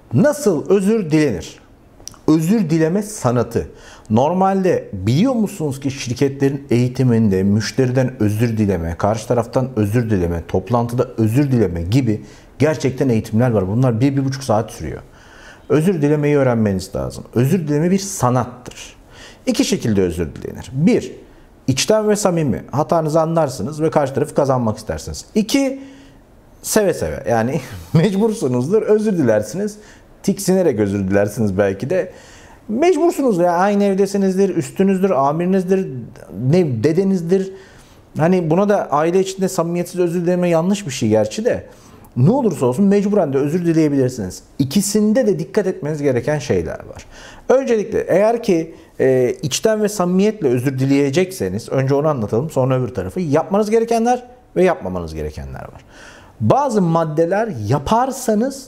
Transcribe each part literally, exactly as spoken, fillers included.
Nasıl özür dilenir? Özür dileme sanatı. Normalde biliyor musunuz ki şirketlerin eğitiminde müşteriden özür dileme, karşı taraftan özür dileme, toplantıda özür dileme gibi gerçekten eğitimler var. Bunlar bir, bir buçuk saat sürüyor. Özür dilemeyi öğrenmeniz lazım. Özür dileme bir sanattır. İki şekilde özür dilenir. Bir, içten ve samimi. Hatanızı anlarsınız ve karşı tarafı kazanmak istersiniz. İki, seve seve. Yani mecbursunuzdur, özür dilersiniz. Tiksinerek özür dilersiniz belki de. Mecbursunuz ya. Aynı evdesinizdir, üstünüzdür, amirinizdir, ne dedenizdir. Hani buna da aile içinde samimiyetsiz özür dileme yanlış bir şey gerçi de. Ne olursa olsun mecburen de özür dileyebilirsiniz. İkisinde de dikkat etmeniz gereken şeyler var. Öncelikle eğer ki e, içten ve samimiyetle özür dileyecekseniz, önce onu anlatalım, sonra öbür tarafı. Yapmanız gerekenler ve yapmamanız gerekenler var. Bazı maddeler yaparsanız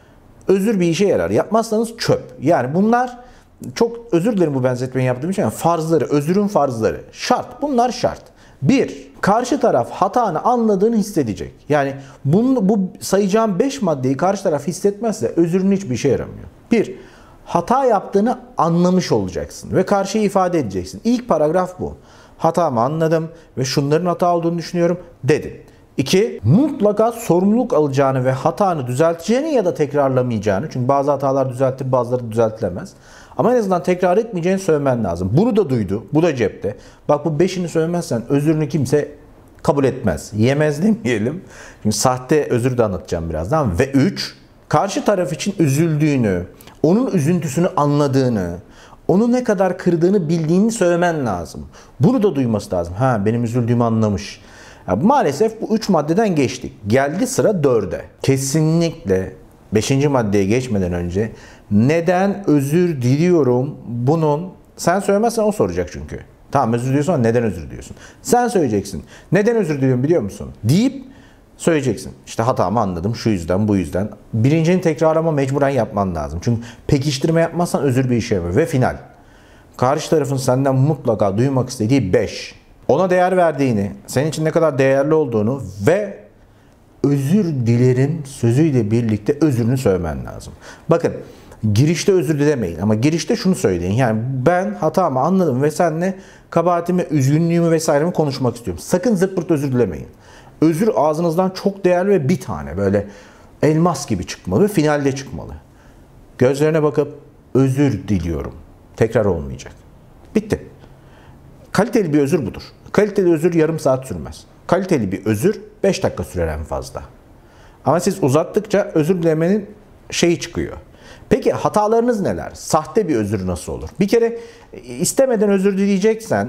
özür bir işe yarar. Yapmazsanız çöp. Yani bunlar çok, özür dilerim bu benzetmeyi yaptığım için, yani farzları, özürün farzları. Şart. Bunlar şart. Bir, karşı taraf hatanı anladığını hissedecek. Yani bunu, bu sayacağım beş maddeyi karşı taraf hissetmezse özürün hiçbir işe yaramıyor. Bir, hata yaptığını anlamış olacaksın ve karşıya ifade edeceksin. İlk paragraf bu. Hatamı anladım ve şunların hata olduğunu düşünüyorum dedin. İki, mutlaka sorumluluk alacağını ve hatanı düzelteceğini ya da tekrarlamayacağını. Çünkü bazı hatalar düzeltilir, bazıları düzeltilemez. Ama en azından tekrar etmeyeceğini söylemen lazım. Bunu da duydu, bu da cepte. Bak bu beşini söylemezsen özrünü kimse kabul etmez. Yemez demeyelim. Çünkü sahte özür de anlatacağım birazdan. Ve üç, karşı taraf için üzüldüğünü, onun üzüntüsünü anladığını, onu ne kadar kırdığını bildiğini söylemen lazım. Bunu da duyması lazım. Ha, benim üzüldüğümü anlamış. Ya maalesef bu üç maddeden geçtik. Geldi sıra dörde. Kesinlikle beşinci maddeye geçmeden önce neden özür diliyorum bunun, sen söylemezsen o soracak çünkü. Tamam özür diliyorsun ama neden özür diliyorsun? Sen söyleyeceksin. Neden özür diliyorum biliyor musun? Deyip söyleyeceksin. İşte hatamı anladım şu yüzden bu yüzden. Birincini tekrarlama mecburen yapman lazım. Çünkü pekiştirme yapmazsan özür bir işe yaramıyor. Ve final. Karşı tarafın senden mutlaka duymak istediği beş. Ona değer verdiğini, senin için ne kadar değerli olduğunu ve özür dilerim sözüyle birlikte özrünü söylemen lazım. Bakın girişte özür dilemeyin ama girişte şunu söyleyin. Yani ben hatamı anladım ve seninle kabahatimi, üzgünlüğümü vesairemi konuşmak istiyorum. Sakın zırt pırt özür dilemeyin. Özür ağzınızdan çok değerli ve bir tane böyle elmas gibi çıkmalı ve finalde çıkmalı. Gözlerine bakıp özür diliyorum. Tekrar olmayacak. Bitti. Kaliteli bir özür budur. Kaliteli özür yarım saat sürmez. Kaliteli bir özür beş dakika sürer en fazla. Ama siz uzattıkça özür dilemenin şeyi çıkıyor. Peki hatalarınız neler? Sahte bir özür nasıl olur? Bir kere istemeden özür dileyeceksen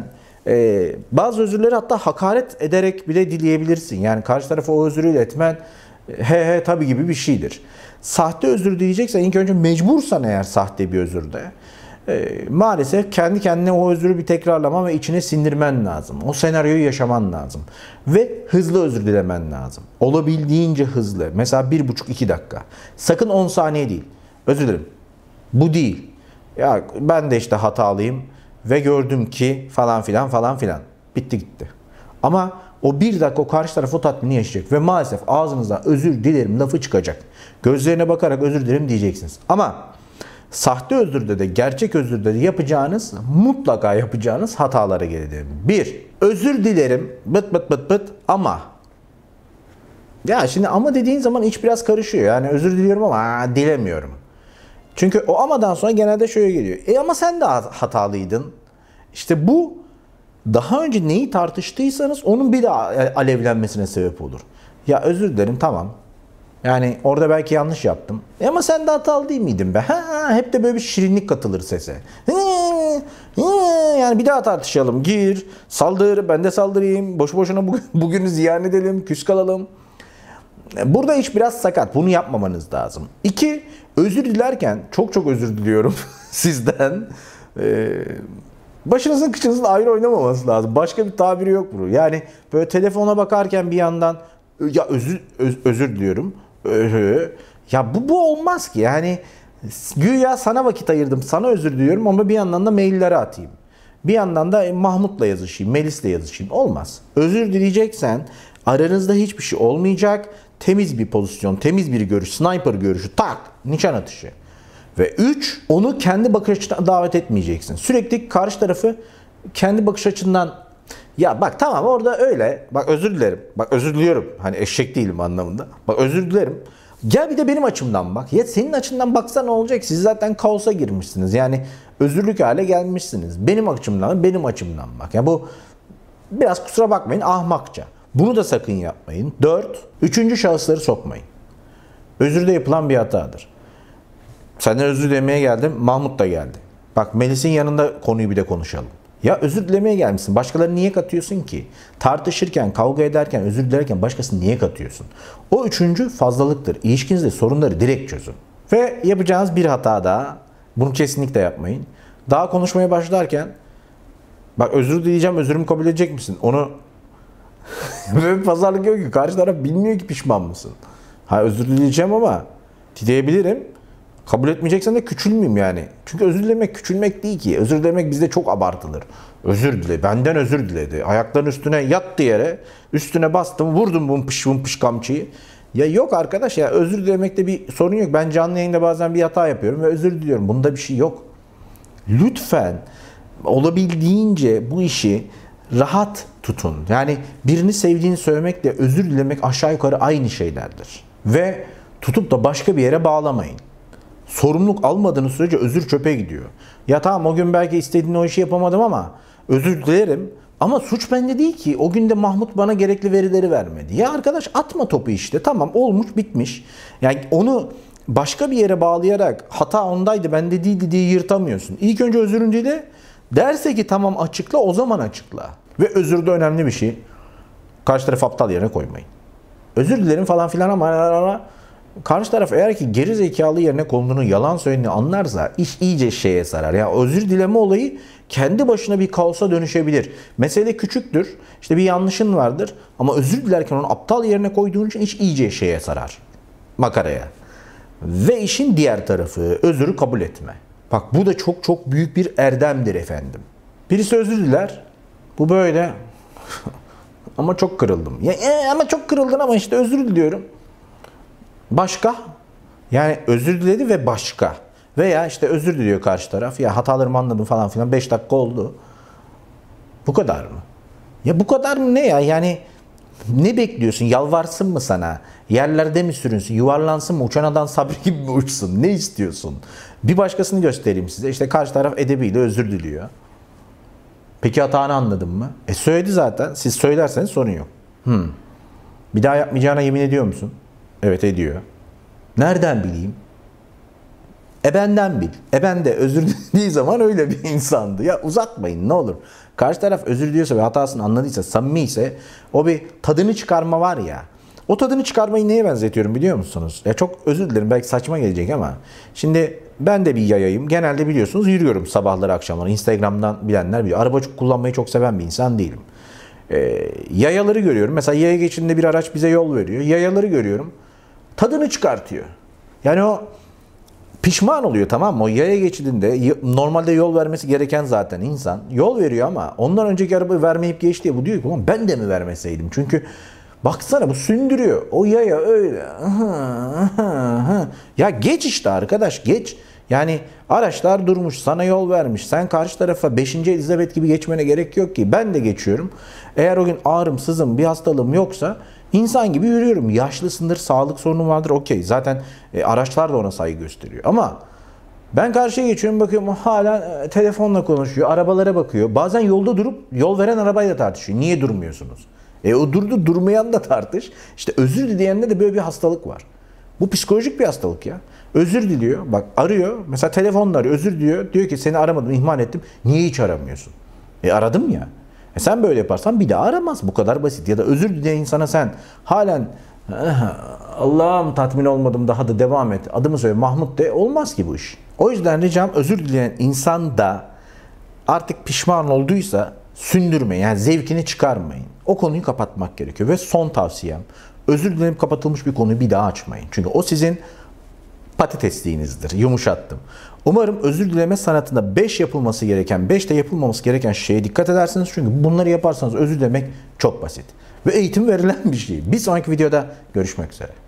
e, bazı özürleri hatta hakaret ederek bile dileyebilirsin. Yani karşı tarafa o özrü iletmen he he tabii gibi bir şeydir. Sahte özür dileyeceksen ilk önce mecbursan eğer sahte bir özürde e, maalesef kendi kendine o özrü bir tekrarlaman ve içine sindirmen lazım. O senaryoyu yaşaman lazım. Ve hızlı özür dilemen lazım. Olabildiğince hızlı. Mesela bir buçuk iki dakika. Sakın on saniye değil. Özür dilerim. Bu değil. Ya ben de işte hatalıyım ve gördüm ki falan filan falan filan. Bitti gitti. Ama o bir dakika o karşı taraf o tatmini yaşayacak ve maalesef ağzınızdan özür dilerim lafı çıkacak. Gözlerine bakarak özür dilerim diyeceksiniz. Ama sahte özürde de gerçek özürde de yapacağınız, mutlaka yapacağınız hatalara gelelim. Bir, özür dilerim bıt bıt bıt bıt ama. Ya şimdi ama dediğin zaman iç biraz karışıyor. Yani özür diliyorum ama aa, dilemiyorum. Çünkü o amadan sonra genelde şöyle geliyor. E ama sen de hatalıydın. İşte bu daha önce neyi tartıştıysanız onun bir daha alevlenmesine sebep olur. Ya özür dilerim tamam. Yani orada belki yanlış yaptım. E ama sen de hatalı değil miydin be? Ha, hep de böyle bir şirinlik katılır sese. Yani bir daha tartışalım. Gir, saldır, ben de saldırayım. Boşu boşuna bugün, bugünü ziyan edelim, küs kalalım. Burada iş biraz sakat. Bunu yapmamanız lazım. İki, özür dilerken çok çok özür diliyorum sizden. Ee, başınızın kıçınızın ayrı oynamaması lazım. Başka bir tabiri yok bunun. Yani böyle telefona bakarken bir yandan ya özür öz, özür diliyorum. Ee, ya bu bu olmaz ki. Yani güya sana vakit ayırdım. Sana özür diliyorum ama bir yandan da mailleri atayım. Bir yandan da Mahmut'la yazışayım, Melis'le yazışayım. Olmaz. Özür dileyeceksen aranızda hiçbir şey olmayacak. Temiz bir pozisyon, temiz bir görüş, sniper görüşü, tak, nişan atışı. Ve üç, onu kendi bakış açına davet etmeyeceksin. Sürekli karşı tarafı kendi bakış açından, ya bak tamam orada öyle, bak özür dilerim, bak özür diliyorum, hani eşek değilim anlamında, bak özür dilerim, gel bir de benim açımdan bak, ya senin açından baksa ne olacak, siz zaten kaosa girmişsiniz, yani özürlük hale gelmişsiniz, benim açımdan benim açımdan bak, ya bu biraz kusura bakmayın ahmakça, bunu da sakın yapmayın. Dört, üçüncü şahısları sokmayın. Özürde yapılan bir hatadır. Senden özür dilemeye geldim, Mahmut da geldi. Bak Melis'in yanında konuyu bir de konuşalım. Ya özür dilemeye gelmişsin. Başkalarını niye katıyorsun ki? Tartışırken, kavga ederken, özür dilerken başkasını niye katıyorsun? O üçüncü fazlalıktır. İlişkinizde sorunları direkt çözün. Ve yapacağınız bir hata daha. Bunu kesinlikle yapmayın. Daha konuşmaya başlarken bak özür dileyeceğim, özürümü kabul edecek misin? Onu böyle bir pazarlık yok ki. Karşı taraf bilmiyor ki pişman mısın? Ha özür dileyeceğim ama dileyebilirim. Kabul etmeyeceksen de küçülmeyeyim yani. Çünkü özür dilemek küçülmek değil ki. Özür dilemek bizde çok abartılır. Özür dile. Benden özür diledi. Ayaklarının üstüne yattı yere. Üstüne bastım. Vurdum vımpış vımpış kamçıyı. Ya yok arkadaş ya. Özür dilemekte bir sorun yok. Ben canlı yayında bazen bir hata yapıyorum ve özür diliyorum. Bunda bir şey yok. Lütfen olabildiğince bu işi rahat tutun. Yani birini sevdiğini söylemekle özür dilemek aşağı yukarı aynı şeylerdir. Ve tutup da başka bir yere bağlamayın. Sorumluluk almadığınız sürece özür çöpe gidiyor. Ya tamam o gün belki istediğin o işi yapamadım ama özür dilerim. Ama suç bende değil ki. O gün de Mahmut bana gerekli verileri vermedi. Ya arkadaş atma topu işte. Tamam olmuş bitmiş. Yani onu başka bir yere bağlayarak hata ondaydı bende değildi diye yırtamıyorsun. İlk önce özürün dile. Derse ki tamam açıkla, o zaman açıkla. Ve özür de önemli bir şey. Karşı tarafı aptal yerine koymayın. Özür dilerim falan filan ama karşı taraf eğer ki geri zekalı yerine konduğunu, yalan söylediğini anlarsa iş iyice şeye sarar. Ya özür dileme olayı kendi başına bir kaosa dönüşebilir. Mesele küçüktür. İşte bir yanlışın vardır ama özür dilerken onu aptal yerine koyduğun için iş iyice şeye sarar. Makaraya. Ve işin diğer tarafı özürü kabul etme. Bak bu da çok çok büyük bir erdemdir efendim. Birisi özür diler. Bu böyle ama çok kırıldım. Ya, e, ama çok kırıldın ama işte özür diliyorum. Başka? Yani özür diledi ve başka. Veya işte özür diliyor karşı taraf. Ya hatalarımı anladım falan filan. beş dakika oldu. Bu kadar mı? Ya bu kadar mı ne ya? Yani ne bekliyorsun? Yalvarsın mı sana? Yerlerde mi sürünsün? Yuvarlansın mı? Uçan adam Sabri gibi mi uçsun? Ne istiyorsun? Bir başkasını göstereyim size. İşte karşı taraf edebiyle özür diliyor. Peki hatanı anladın mı? E söyledi zaten. Siz söylerseniz sorun yok. Hmm. Bir daha yapmayacağına yemin ediyor musun? Evet ediyor. Nereden bileyim? E benden bil. E ben de özür dilediği zaman öyle bir insandı. Ya uzatmayın ne olur. Karşı taraf özür diliyorsa ve hatasını anladıysa, samimi ise o bir tadını çıkarma var ya. O tadını çıkarmayı neye benzetiyorum biliyor musunuz? Ya çok özür dilerim belki saçma gelecek ama şimdi ben de bir yayayım. Genelde biliyorsunuz yürüyorum sabahları akşamları. Instagram'dan bilenler biliyor. Araba çok kullanmayı çok seven bir insan değilim. Ee, yayaları görüyorum. Mesela yaya geçidinde bir araç bize yol veriyor. Yayaları görüyorum. Tadını çıkartıyor. Yani o pişman oluyor tamam mı? O yaya geçidinde normalde yol vermesi gereken zaten insan. Yol veriyor ama ondan önceki araba vermeyip geçti diye bu diyor ki ulan ben de mi vermeseydim? Çünkü baksana bu sündürüyor. O yaya öyle. Ya geç işte arkadaş geç. Yani araçlar durmuş sana yol vermiş. Sen karşı tarafa beşinci Elizabeth gibi geçmene gerek yok ki. Ben de geçiyorum. Eğer o gün ağrım, sızım, bir hastalığım yoksa insan gibi yürüyorum. Yaşlısındır, sağlık sorunu vardır okey. Zaten e, araçlar da ona saygı gösteriyor. Ama ben karşıya geçiyorum bakıyorum hala e, telefonla konuşuyor. Arabalara bakıyor. Bazen yolda durup yol veren arabayla tartışıyor. Niye durmuyorsunuz? E o durdu durmayan da tartış. İşte özür dileyende de böyle bir hastalık var. Bu psikolojik bir hastalık ya. Özür diliyor. Bak arıyor. Mesela telefonla arıyor. Özür diliyor. Diyor ki seni aramadım, ihmal ettim. Niye hiç aramıyorsun? E aradım ya. E sen böyle yaparsan bir daha aramaz. Bu kadar basit. Ya da özür dileyen insana sen halen Allah'ım tatmin olmadım daha da devam et. Adımı söyle Mahmut de olmaz ki bu iş. O yüzden ricam özür dileyen insan da artık pişman olduysa sündürmeyin. Yani zevkini çıkarmayın. O konuyu kapatmak gerekiyor. Ve son tavsiyem özür dilenip kapatılmış bir konuyu bir daha açmayın. Çünkü o sizin patatesliğinizdir. Yumuşattım. Umarım özür dileme sanatında beş yapılması gereken, beş de yapılmaması gereken şeye dikkat edersiniz. Çünkü bunları yaparsanız özür dilemek çok basit. Ve eğitim verilen bir şey. Bir sonraki videoda görüşmek üzere.